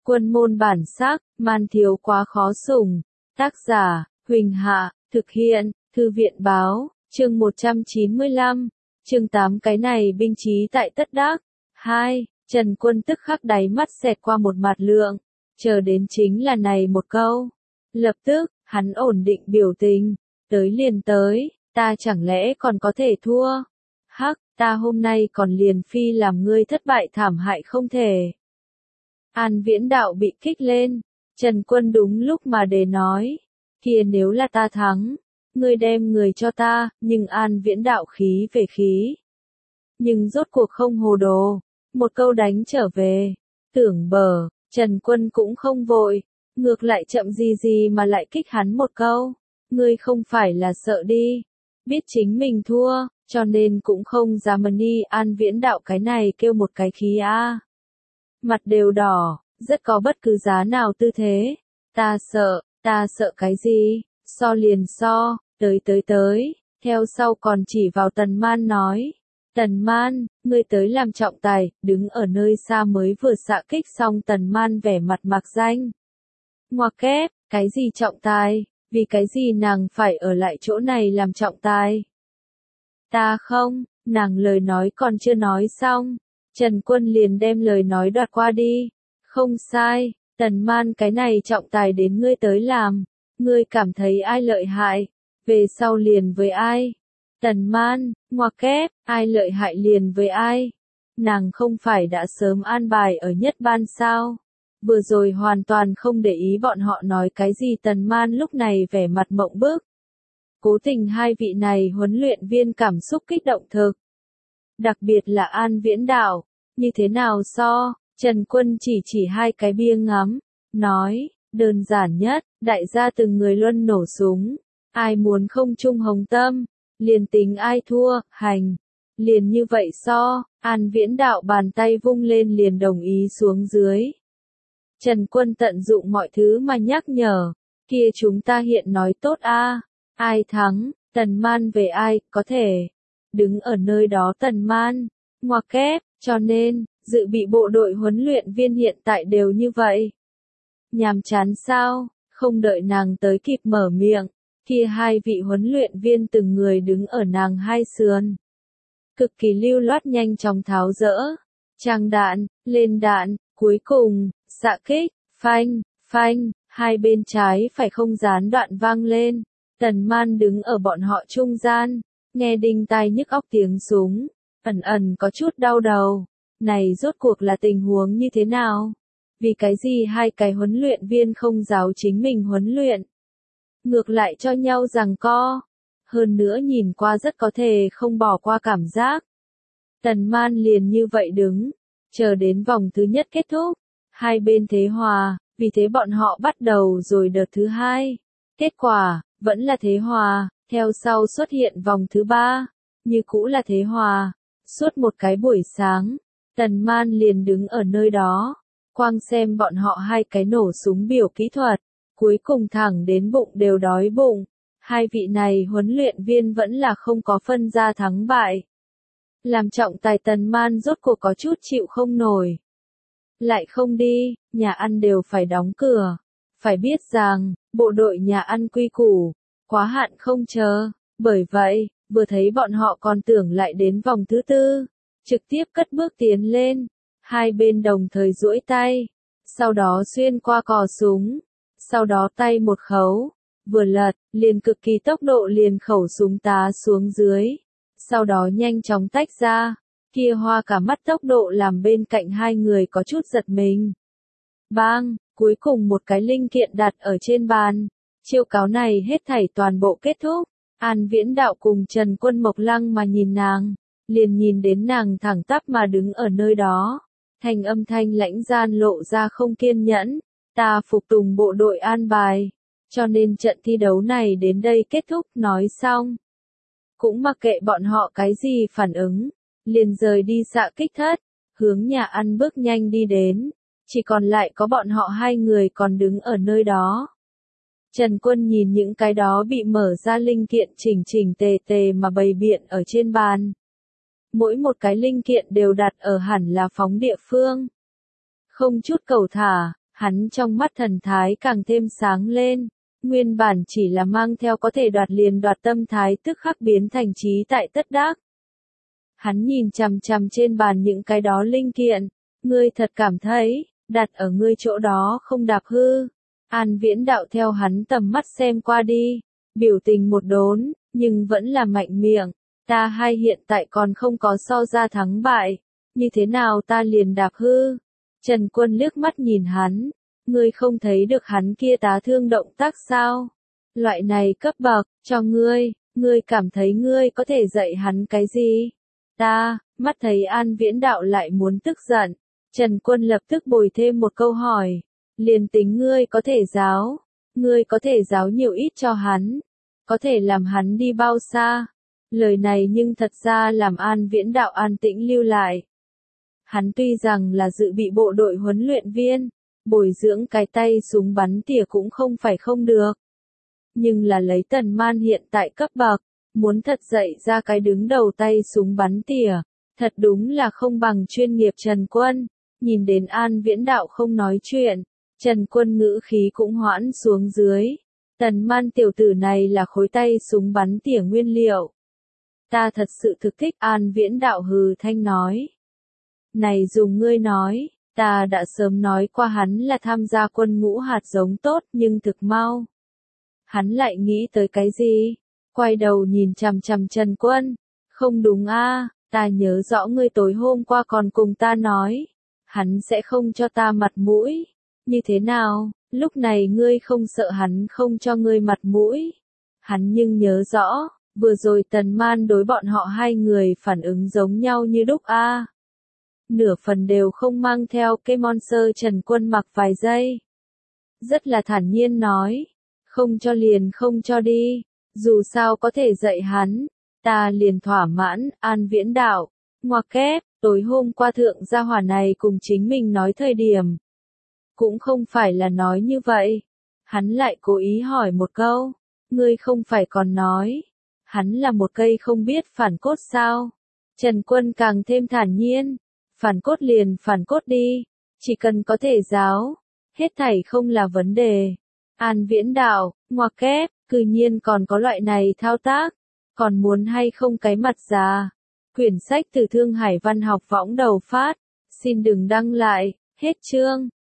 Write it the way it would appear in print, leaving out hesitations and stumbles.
Quân môn bản sắc, man thiếu quá khó sủng. Tác giả, Huỳnh Hạ, thực hiện, Thư viện báo, chương 195, chương 8 cái này binh trí tại tất đắc. 2. Trần Quân tức khắc đáy mắt xẹt qua một mặt lượng, chờ đến chính là này một câu. Lập tức, hắn ổn định biểu tình, tới liền tới, ta chẳng lẽ còn có thể thua? Hắc, ta hôm nay còn liền phi làm ngươi thất bại thảm hại không thể. An Viễn Đạo bị kích lên, Trần Quân đúng lúc mà để nói, kia nếu là ta thắng, ngươi đem người cho ta, nhưng An Viễn Đạo khí về khí. Nhưng rốt cuộc không hồ đồ, một câu đánh trở về, tưởng bờ, Trần Quân cũng không vội, ngược lại chậm gì mà lại kích hắn một câu, ngươi không phải là sợ đi, biết chính mình thua, cho nên cũng không dám đi. An Viễn Đạo cái này kêu một cái khí a, mặt đều đỏ, rất có bất cứ giá nào tư thế, ta sợ cái gì, so liền so, tới, theo sau còn chỉ vào Tần Man nói, Tần Man, ngươi tới làm trọng tài, đứng ở nơi xa mới vừa xạ kích xong. Tần Man vẻ mặt mạc danh. Ngoặc kép, cái gì trọng tài, vì cái gì nàng phải ở lại chỗ này làm trọng tài? Ta không, nàng lời nói còn chưa nói xong, Trần Quân liền đem lời nói đoạt qua đi. Không sai, Tần Man cái này trọng tài đến ngươi tới làm, ngươi cảm thấy ai lợi hại, về sau liền với ai. Tần Man, ngoặc kép, ai lợi hại liền với ai. Nàng không phải đã sớm an bài ở nhất ban sao. Vừa rồi hoàn toàn không để ý bọn họ nói cái gì. Tần Man lúc này vẻ mặt mộng bức. Cố tình hai vị này huấn luyện viên cảm xúc kích động thực. Đặc biệt là An Viễn Đạo, như thế nào so, Trần Quân chỉ hai cái bia ngắm, nói, đơn giản nhất, đại gia từng người luân nổ súng, ai muốn không chung hồng tâm, liền tính ai thua, hành, liền như vậy so. An Viễn Đạo bàn tay vung lên liền đồng ý xuống dưới. Trần Quân tận dụng mọi thứ mà nhắc nhở, kia chúng ta hiện nói tốt a, ai thắng, Tần Man về ai, có thể, đứng ở nơi đó Tần Man, ngoặc kép, cho nên, dự bị bộ đội huấn luyện viên hiện tại đều như vậy. Nhàm chán sao, không đợi nàng tới kịp mở miệng, kia hai vị huấn luyện viên từng người đứng ở nàng hai sườn. Cực kỳ lưu loát nhanh chóng tháo dỡ, trang đạn, lên đạn, cuối cùng, xạ kích, phanh, hai bên trái phải không gián đoạn vang lên. Tần Man đứng ở bọn họ trung gian, nghe đinh tai nhức óc tiếng súng, ẩn có chút đau đầu. Này rốt cuộc là tình huống như thế nào? Vì cái gì hai cái huấn luyện viên không giáo chính mình huấn luyện? Ngược lại cho nhau giằng co. Hơn nữa nhìn qua rất có thể không bỏ qua cảm giác. Tần Man liền như vậy đứng, chờ đến vòng thứ nhất kết thúc. Hai bên thế hòa, vì thế bọn họ bắt đầu rồi đợt thứ hai. Kết quả, vẫn là thế hòa, theo sau xuất hiện vòng thứ ba, như cũ là thế hòa. Suốt một cái buổi sáng, Tần Man liền đứng ở nơi đó, quang xem bọn họ hai cái nổ súng biểu kỹ thuật, cuối cùng thẳng đến bụng đều đói bụng. Hai vị này huấn luyện viên vẫn là không có phân ra thắng bại. Làm trọng tài Tần Man rốt cuộc có chút chịu không nổi. Lại không đi, nhà ăn đều phải đóng cửa. Phải biết rằng, bộ đội nhà ăn quy củ, quá hạn không chờ. Bởi vậy, vừa thấy bọn họ còn tưởng lại đến vòng thứ tư, trực tiếp cất bước tiến lên. Hai bên đồng thời duỗi tay, sau đó xuyên qua cò súng, sau đó tay một khấu, vừa lật, liền cực kỳ tốc độ liền khẩu súng tá xuống dưới, sau đó nhanh chóng tách ra, kia hoa cả mắt tốc độ làm bên cạnh hai người có chút giật mình. Bang, cuối cùng một cái linh kiện đặt ở trên bàn, chiêu cáo này hết thảy toàn bộ kết thúc. An Viễn Đạo cùng Trần Quân Mộc Lăng mà nhìn nàng, liền nhìn đến nàng thẳng tắp mà đứng ở nơi đó, thành âm thanh lãnh gian lộ ra không kiên nhẫn, ta phục tùng bộ đội an bài, cho nên trận thi đấu này đến đây kết thúc. Nói xong, cũng mặc kệ bọn họ cái gì phản ứng, liền rời đi xạ kích thất, hướng nhà ăn bước nhanh đi đến, chỉ còn lại có bọn họ hai người còn đứng ở nơi đó. Trần Quân nhìn những cái đó bị mở ra linh kiện chỉnh tề mà bày biện ở trên bàn. Mỗi một cái linh kiện đều đặt ở hẳn là phóng địa phương. Không chút cầu thả, Hắn trong mắt thần thái càng thêm sáng lên, nguyên bản chỉ là mang theo có thể đoạt liền đoạt tâm thái tức khắc biến thành trí tại tất đắc. Hắn nhìn chằm chằm trên bàn những cái đó linh kiện, ngươi thật cảm thấy, đặt ở ngươi chỗ đó không đạp hư. An Viễn Đạo theo hắn tầm mắt xem qua đi, biểu tình một đốn, nhưng vẫn là mạnh miệng, ta hay hiện tại còn không có so ra thắng bại, như thế nào ta liền đạp hư. Trần Quân liếc mắt nhìn hắn, ngươi không thấy được hắn kia tá thương động tác sao? Loại này cấp bậc, cho ngươi cảm thấy ngươi có thể dạy hắn cái gì? Ta, mắt thấy An Viễn Đạo lại muốn tức giận, Trần Quân lập tức bồi thêm một câu hỏi, liền tính ngươi có thể giáo nhiều ít cho hắn, có thể làm hắn đi bao xa? Lời này nhưng thật ra làm An Viễn Đạo an tĩnh lưu lại. Hắn tuy rằng là dự bị bộ đội huấn luyện viên, bồi dưỡng cái tay súng bắn tỉa cũng không phải không được. Nhưng là lấy Tần Man hiện tại cấp bậc, muốn thật dạy ra cái đứng đầu tay súng bắn tỉa, thật đúng là không bằng chuyên nghiệp Trần Quân. Nhìn đến An Viễn Đạo không nói chuyện, Trần Quân ngữ khí cũng hoãn xuống dưới. Tần Man tiểu tử này là khối tay súng bắn tỉa nguyên liệu. Ta thật sự thực thích, An Viễn Đạo hừ thanh nói. Này dùng ngươi nói, ta đã sớm nói qua hắn là tham gia quân ngũ hạt giống tốt nhưng thực mau. Hắn lại nghĩ tới cái gì? Quay đầu nhìn chằm chằm Trần Quân. Không đúng a, ta nhớ rõ ngươi tối hôm qua còn cùng ta nói. Hắn sẽ không cho ta mặt mũi. Như thế nào, lúc này ngươi không sợ hắn không cho ngươi mặt mũi. Hắn nhưng nhớ rõ, vừa rồi Tần Man đối bọn họ hai người phản ứng giống nhau như đúc a. Nửa phần đều không mang theo cái monster. Trần Quân mặc vài giây. Rất là thản nhiên nói, không cho liền không cho đi, dù sao có thể dạy hắn, ta liền thỏa mãn. An Viễn Đạo, ngoặc kép, tối hôm qua thượng gia hỏa này cùng chính mình nói thời điểm. Cũng không phải là nói như vậy. Hắn lại cố ý hỏi một câu, ngươi không phải còn nói, hắn là một cây không biết phản cốt sao? Trần Quân càng thêm thản nhiên, phản cốt liền phản cốt đi, chỉ cần có thể giáo, hết thảy không là vấn đề. An Viễn Đạo, ngoặc kép, cư nhiên còn có loại này thao tác, còn muốn hay không cái mặt già. Quyển sách từ Thương Hải Văn học võng đầu phát, xin đừng đăng lại, hết chương.